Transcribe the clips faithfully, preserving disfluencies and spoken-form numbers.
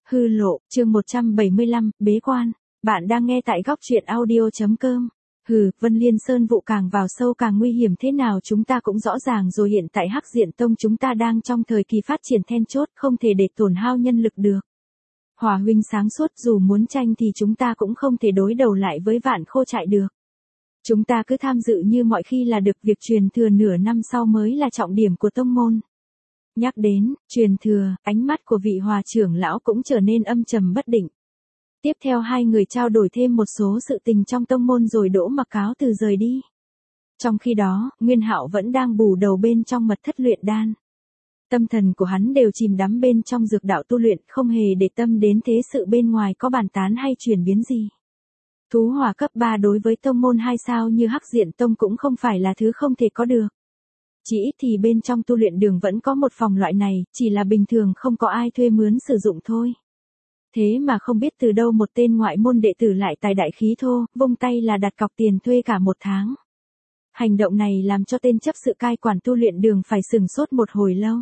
Hư lộ, chương một trăm bảy mươi lăm, bế quan. Bạn đang nghe tại góc truyện audio.com. Hừ, Vân Liên Sơn vụ càng vào sâu càng nguy hiểm thế nào chúng ta cũng rõ ràng rồi, hiện tại Hắc Diện Tông chúng ta đang trong thời kỳ phát triển then chốt, không thể để tổn hao nhân lực được. Hòa huynh sáng suốt, dù muốn tranh thì chúng ta cũng không thể đối đầu lại với Vạn Khô Trại được. Chúng ta cứ tham dự như mọi khi là được, việc truyền thừa nửa năm sau mới là trọng điểm của tông môn. Nhắc đến truyền thừa, ánh mắt của vị Hòa trưởng lão cũng trở nên âm trầm bất định. Tiếp theo hai người trao đổi thêm một số sự tình trong tông môn rồi Đỗ Mặc cáo từ rời đi. Trong khi đó, Nguyên Hạo vẫn đang bù đầu bên trong mật thất luyện đan. Tâm thần của hắn đều chìm đắm bên trong dược đạo tu luyện, không hề để tâm đến thế sự bên ngoài có bàn tán hay chuyển biến gì. Thú hỏa cấp ba đối với tông môn hai sao như Hắc Diện Tông cũng không phải là thứ không thể có được. Chỉ ít thì bên trong tu luyện đường vẫn có một phòng loại này, chỉ là bình thường không có ai thuê mướn sử dụng thôi. Thế mà không biết từ đâu một tên ngoại môn đệ tử lại tài đại khí thô, vung tay là đặt cọc tiền thuê cả một tháng. Hành động này làm cho tên chấp sự cai quản tu luyện đường phải sừng sốt một hồi lâu.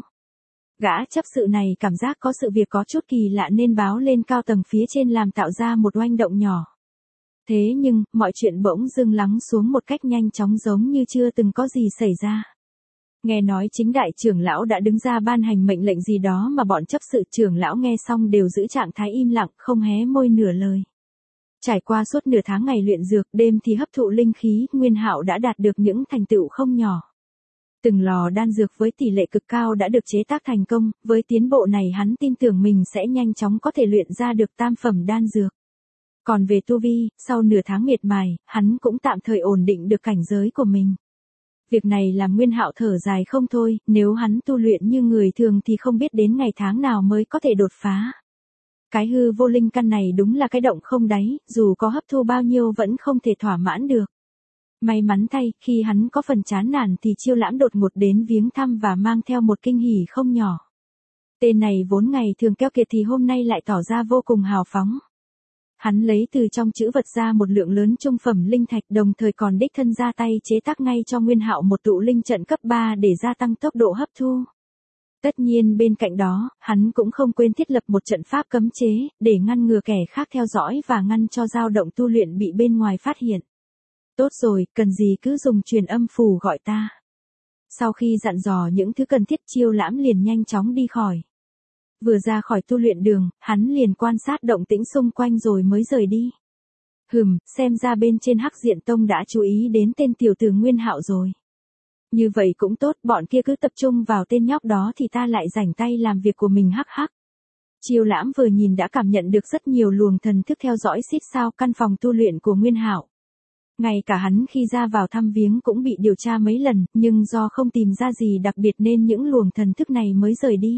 Gã chấp sự này cảm giác có sự việc có chút kỳ lạ nên báo lên cao tầng phía trên làm tạo ra một oanh động nhỏ. Thế nhưng, mọi chuyện bỗng dưng lắng xuống một cách nhanh chóng giống như chưa từng có gì xảy ra. Nghe nói chính đại trưởng lão đã đứng ra ban hành mệnh lệnh gì đó mà bọn chấp sự trưởng lão nghe xong đều giữ trạng thái im lặng, không hé môi nửa lời. Trải qua suốt nửa tháng ngày luyện dược, đêm thì hấp thụ linh khí, Nguyên Hạo đã đạt được những thành tựu không nhỏ. Từng lò đan dược với tỷ lệ cực cao đã được chế tác thành công, với tiến bộ này hắn tin tưởng mình sẽ nhanh chóng có thể luyện ra được tam phẩm đan dược. Còn về tu vi, sau nửa tháng miệt mài, hắn cũng tạm thời ổn định được cảnh giới của mình. Việc này làm Nguyên Hạo thở dài không thôi, nếu hắn tu luyện như người thường thì không biết đến ngày tháng nào mới có thể đột phá. Cái hư vô linh căn này đúng là cái động không đáy, dù có hấp thu bao nhiêu vẫn không thể thỏa mãn được. May mắn thay, khi hắn có phần chán nản thì Chiêu Lãm đột ngột đến viếng thăm và mang theo một kinh hỉ không nhỏ. Tên này vốn ngày thường keo kiệt thì hôm nay lại tỏ ra vô cùng hào phóng. Hắn lấy từ trong trữ vật ra một lượng lớn trung phẩm linh thạch, đồng thời còn đích thân ra tay chế tác ngay cho Nguyên Hạo một tụ linh trận cấp ba để gia tăng tốc độ hấp thu. Tất nhiên bên cạnh đó, hắn cũng không quên thiết lập một trận pháp cấm chế, để ngăn ngừa kẻ khác theo dõi và ngăn cho dao động tu luyện bị bên ngoài phát hiện. Tốt rồi, cần gì cứ dùng truyền âm phù gọi ta. Sau khi dặn dò những thứ cần thiết, Chiêu Lãm liền nhanh chóng đi khỏi. Vừa ra khỏi tu luyện đường, hắn liền quan sát động tĩnh xung quanh rồi mới rời đi. Hừm, xem ra bên trên Hắc Diện Tông đã chú ý đến tên tiểu tử Nguyên Hạo rồi. Như vậy cũng tốt, bọn kia cứ tập trung vào tên nhóc đó thì ta lại rảnh tay làm việc của mình hắc hắc. Chiêu Lãm vừa nhìn đã cảm nhận được rất nhiều luồng thần thức theo dõi xít sao căn phòng tu luyện của Nguyên Hạo. Ngay cả hắn khi ra vào thăm viếng cũng bị điều tra mấy lần, nhưng do không tìm ra gì đặc biệt nên những luồng thần thức này mới rời đi.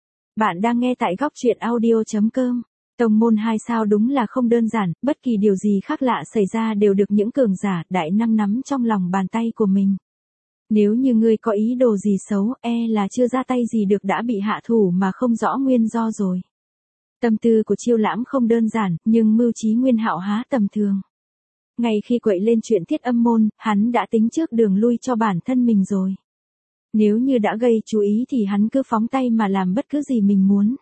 Bạn đang nghe tại góc truyện audio.com. Tông môn hai sao đúng là không đơn giản, bất kỳ điều gì khác lạ xảy ra đều được những cường giả đại năng nắm trong lòng bàn tay của mình. Nếu như ngươi có ý đồ gì xấu, e là chưa ra tay gì được đã bị hạ thủ mà không rõ nguyên do rồi. Tâm tư của Chiêu Lãm không đơn giản, nhưng mưu trí Nguyên Hạo há tầm thường. Ngay khi quậy lên chuyện Thiết Âm môn, hắn đã tính trước đường lui cho bản thân mình rồi. Nếu như đã gây chú ý thì hắn cứ phóng tay mà làm bất cứ gì mình muốn.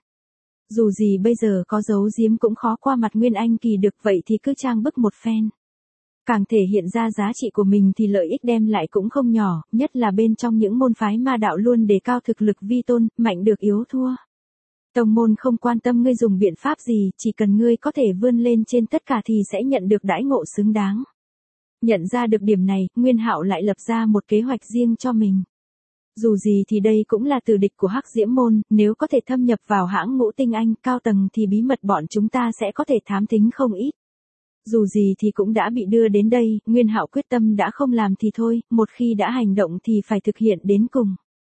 Dù gì bây giờ có giấu giếm cũng khó qua mặt Nguyên Anh Kỳ được, vậy thì cứ trang bức một phen. Càng thể hiện ra giá trị của mình thì lợi ích đem lại cũng không nhỏ, nhất là bên trong những môn phái ma đạo luôn đề cao thực lực vi tôn, mạnh được yếu thua. Tông môn không quan tâm ngươi dùng biện pháp gì, chỉ cần ngươi có thể vươn lên trên tất cả thì sẽ nhận được đãi ngộ xứng đáng. Nhận ra được điểm này, Nguyên Hạo lại lập ra một kế hoạch riêng cho mình. Dù gì thì đây cũng là tử địch của Hắc Diễm môn, nếu có thể thâm nhập vào hãng Ngũ Tinh Anh cao tầng thì bí mật bọn chúng ta sẽ có thể thám thính không ít. Dù gì thì cũng đã bị đưa đến đây, Nguyên Hạo quyết tâm đã không làm thì thôi, một khi đã hành động thì phải thực hiện đến cùng.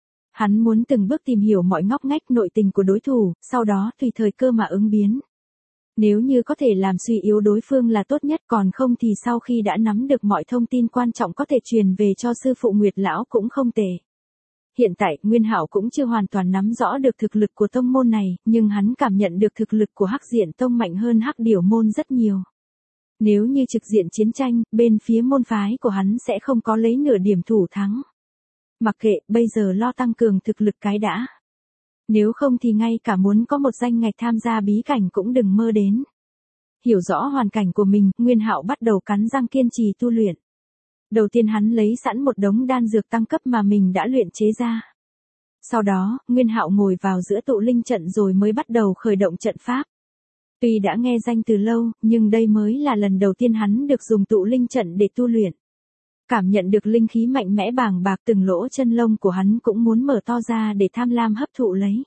Hắn muốn từng bước tìm hiểu mọi ngóc ngách nội tình của đối thủ, sau đó tùy thời cơ mà ứng biến. Nếu như có thể làm suy yếu đối phương là tốt nhất, còn không thì sau khi đã nắm được mọi thông tin quan trọng có thể truyền về cho sư phụ Nguyệt Lão cũng không tệ. Hiện tại, Nguyên Hạo cũng chưa hoàn toàn nắm rõ được thực lực của tông môn này, nhưng hắn cảm nhận được thực lực của Hắc Diện Tông mạnh hơn Hắc Điểu môn rất nhiều. Nếu như trực diện chiến tranh, bên phía môn phái của hắn sẽ không có lấy nửa điểm thủ thắng. Mặc kệ, bây giờ lo tăng cường thực lực cái đã. Nếu không thì ngay cả muốn có một danh ngạch tham gia bí cảnh cũng đừng mơ đến. Hiểu rõ hoàn cảnh của mình, Nguyên Hạo bắt đầu cắn răng kiên trì tu luyện. Đầu tiên hắn lấy sẵn một đống đan dược tăng cấp mà mình đã luyện chế ra. Sau đó, Nguyên Hạo ngồi vào giữa tụ linh trận rồi mới bắt đầu khởi động trận pháp. Tuy đã nghe danh từ lâu, nhưng đây mới là lần đầu tiên hắn được dùng tụ linh trận để tu luyện. Cảm nhận được linh khí mạnh mẽ bàng bạc, từng lỗ chân lông của hắn cũng muốn mở to ra để tham lam hấp thụ lấy.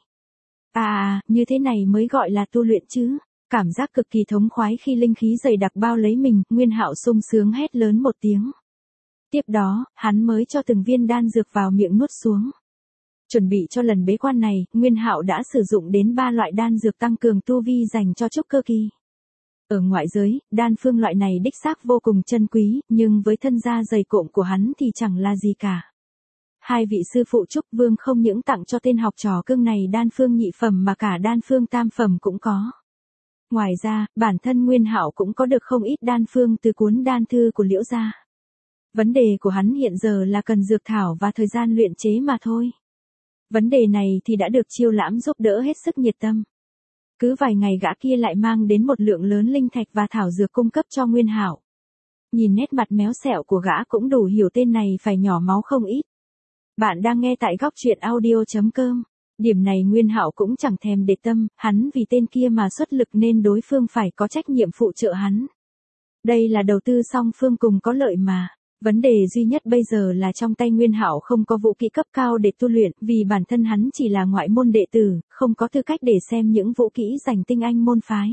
À à, như thế này mới gọi là tu luyện chứ. Cảm giác cực kỳ thống khoái khi linh khí dày đặc bao lấy mình, Nguyên Hạo sung sướng hét lớn một tiếng. Tiếp đó, hắn mới cho từng viên đan dược vào miệng nuốt xuống. Chuẩn bị cho lần bế quan này, Nguyên Hạo đã sử dụng đến ba loại đan dược tăng cường tu vi dành cho trúc cơ kỳ. Ở ngoại giới, đan phương loại này đích xác vô cùng chân quý, nhưng với thân gia dày cộm của hắn thì chẳng là gì cả. Hai vị sư phụ Trúc Vương không những tặng cho tên học trò cưng này đan phương nhị phẩm mà cả đan phương tam phẩm cũng có. Ngoài ra, bản thân Nguyên Hạo cũng có được không ít đan phương từ cuốn đan thư của Liễu gia. Vấn đề của hắn hiện giờ là cần dược thảo và thời gian luyện chế mà thôi. Vấn đề này thì đã được Chiêu Lãm giúp đỡ hết sức nhiệt tâm. Cứ vài ngày gã kia lại mang đến một lượng lớn linh thạch và thảo dược cung cấp cho Nguyên Hạo. Nhìn nét mặt méo xẹo của gã cũng đủ hiểu tên này phải nhỏ máu không ít. Bạn đang nghe tại góc truyện audio chấm com. Điểm này Nguyên Hạo cũng chẳng thèm để tâm, hắn vì tên kia mà xuất lực nên đối phương phải có trách nhiệm phụ trợ hắn. Đây là đầu tư song phương cùng có lợi mà. Vấn đề duy nhất bây giờ là trong tay Nguyên Hạo không có vũ kỹ cấp cao để tu luyện, vì bản thân hắn chỉ là ngoại môn đệ tử, không có tư cách để xem những vũ kỹ dành tinh anh môn phái.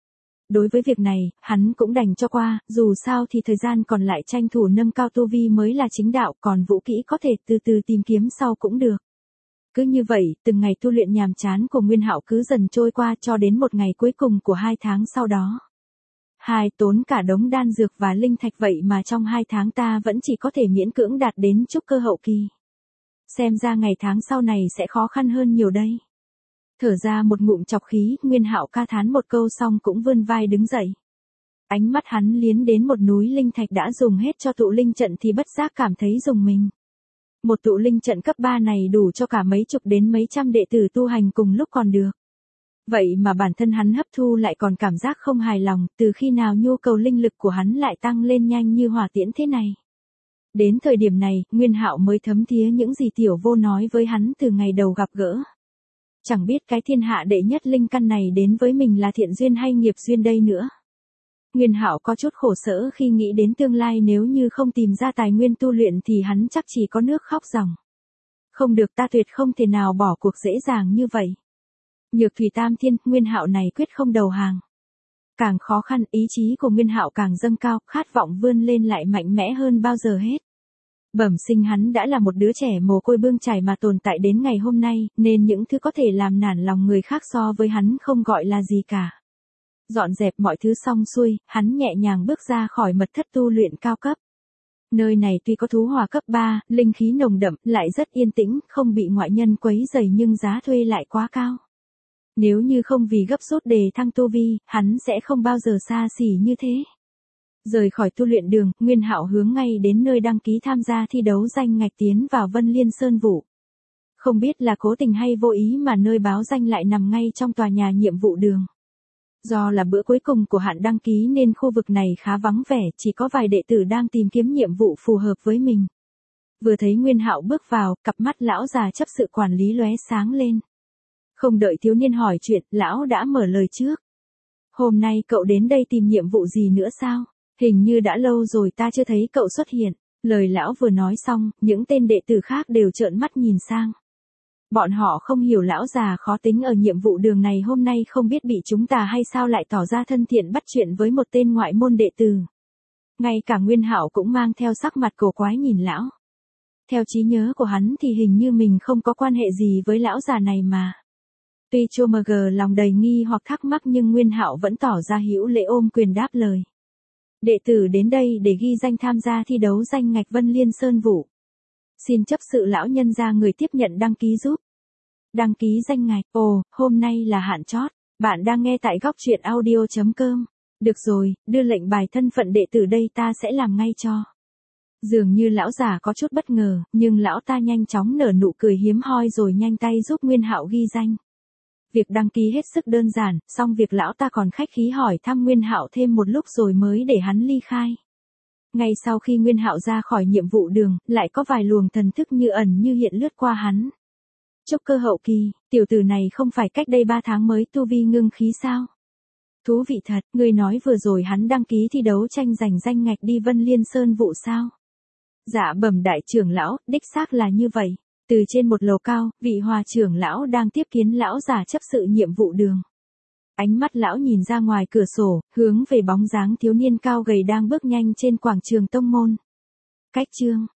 Đối với việc này, hắn cũng đành cho qua, dù sao thì thời gian còn lại tranh thủ nâng cao tu vi mới là chính đạo, còn vũ kỹ có thể từ từ tìm kiếm sau cũng được. Cứ như vậy, từng ngày tu luyện nhàm chán của Nguyên Hạo cứ dần trôi qua cho đến một ngày cuối cùng của hai tháng sau đó. Hai, tốn cả đống đan dược và linh thạch vậy mà trong hai tháng ta vẫn chỉ có thể miễn cưỡng đạt đến trúc cơ hậu kỳ. Xem ra ngày tháng sau này sẽ khó khăn hơn nhiều đây. Thở ra một ngụm chọc khí, Nguyên Hạo ca thán một câu xong cũng vươn vai đứng dậy. Ánh mắt hắn liến đến một núi linh thạch đã dùng hết cho tụ linh trận thì bất giác cảm thấy rùng mình. Một tụ linh trận cấp ba này đủ cho cả mấy chục đến mấy trăm đệ tử tu hành cùng lúc còn được. Vậy mà bản thân hắn hấp thu lại còn cảm giác không hài lòng, từ khi nào nhu cầu linh lực của hắn lại tăng lên nhanh như hỏa tiễn thế này. Đến thời điểm này, Nguyên Hạo mới thấm thía những gì Tiểu Vô nói với hắn từ ngày đầu gặp gỡ. Chẳng biết cái thiên hạ đệ nhất linh căn này đến với mình là thiện duyên hay nghiệp duyên đây nữa. Nguyên Hạo có chút khổ sở khi nghĩ đến tương lai, nếu như không tìm ra tài nguyên tu luyện thì hắn chắc chỉ có nước khóc ròng. Không được, ta tuyệt không thể nào bỏ cuộc dễ dàng như vậy. Nhược thủy tam thiên, Nguyên Hạo này quyết không đầu hàng. Càng khó khăn, ý chí của Nguyên Hạo càng dâng cao, khát vọng vươn lên lại mạnh mẽ hơn bao giờ hết. Bẩm sinh hắn đã là một đứa trẻ mồ côi bươn chải mà tồn tại đến ngày hôm nay, nên những thứ có thể làm nản lòng người khác so với hắn không gọi là gì cả. Dọn dẹp mọi thứ xong xuôi, hắn nhẹ nhàng bước ra khỏi mật thất tu luyện cao cấp. Nơi này tuy có thú hỏa cấp ba, linh khí nồng đậm, lại rất yên tĩnh, không bị ngoại nhân quấy rầy nhưng giá thuê lại quá cao. Nếu như không vì gấp rút đề thăng tu vi, hắn sẽ không bao giờ xa xỉ như thế. Rời khỏi tu luyện đường, Nguyên Hạo hướng ngay đến nơi đăng ký tham gia thi đấu danh ngạch tiến vào Vân Liên Sơn Vũ. Không biết là cố tình hay vô ý mà nơi báo danh lại nằm ngay trong tòa nhà nhiệm vụ đường. Do là bữa cuối cùng của hạn đăng ký nên khu vực này khá vắng vẻ, chỉ có vài đệ tử đang tìm kiếm nhiệm vụ phù hợp với mình. Vừa thấy Nguyên Hạo bước vào, cặp mắt lão già chấp sự quản lý lóe sáng lên. Không đợi thiếu niên hỏi chuyện, lão đã mở lời trước. Hôm nay cậu đến đây tìm nhiệm vụ gì nữa sao? Hình như đã lâu rồi ta chưa thấy cậu xuất hiện. Lời lão vừa nói xong, những tên đệ tử khác đều trợn mắt nhìn sang. Bọn họ không hiểu lão già khó tính ở nhiệm vụ đường này hôm nay không biết bị chúng ta hay sao lại tỏ ra thân thiện bắt chuyện với một tên ngoại môn đệ tử. Ngay cả Nguyên Hạo cũng mang theo sắc mặt cổ quái nhìn lão. Theo trí nhớ của hắn thì hình như mình không có quan hệ gì với lão già này mà. Tuy Chô Mờ Gờ lòng đầy nghi hoặc thắc mắc nhưng Nguyên Hạo vẫn tỏ ra hữu lễ ôm quyền đáp lời. Đệ tử đến đây để ghi danh tham gia thi đấu danh ngạch Vân Liên Sơn Vũ. Xin chấp sự lão nhân ra người tiếp nhận đăng ký giúp. Đăng ký danh ngạch, ồ, hôm nay là hạn chót. Bạn đang nghe tại góc truyện audio chấm com. Được rồi, đưa lệnh bài thân phận đệ tử đây ta sẽ làm ngay cho. Dường như lão già có chút bất ngờ, nhưng lão ta nhanh chóng nở nụ cười hiếm hoi rồi nhanh tay giúp Nguyên Hạo ghi danh. Việc đăng ký hết sức đơn giản, xong việc lão ta còn khách khí hỏi thăm Nguyên Hạo thêm một lúc rồi mới để hắn ly khai. Ngay sau khi Nguyên Hạo ra khỏi nhiệm vụ đường, lại có vài luồng thần thức như ẩn như hiện lướt qua hắn. Trúc cơ hậu kỳ, tiểu tử này không phải cách đây ba tháng mới tu vi ngưng khí sao? Thú vị thật, ngươi nói vừa rồi hắn đăng ký thi đấu tranh giành danh ngạch đi Vân Liên Sơn vụ sao? Dạ bẩm đại trưởng lão, đích xác là như vậy. Từ trên một lầu cao, vị hòa trưởng lão đang tiếp kiến lão già chấp sự nhiệm vụ đường. Ánh mắt lão nhìn ra ngoài cửa sổ, hướng về bóng dáng thiếu niên cao gầy đang bước nhanh trên quảng trường tông môn. Cách chương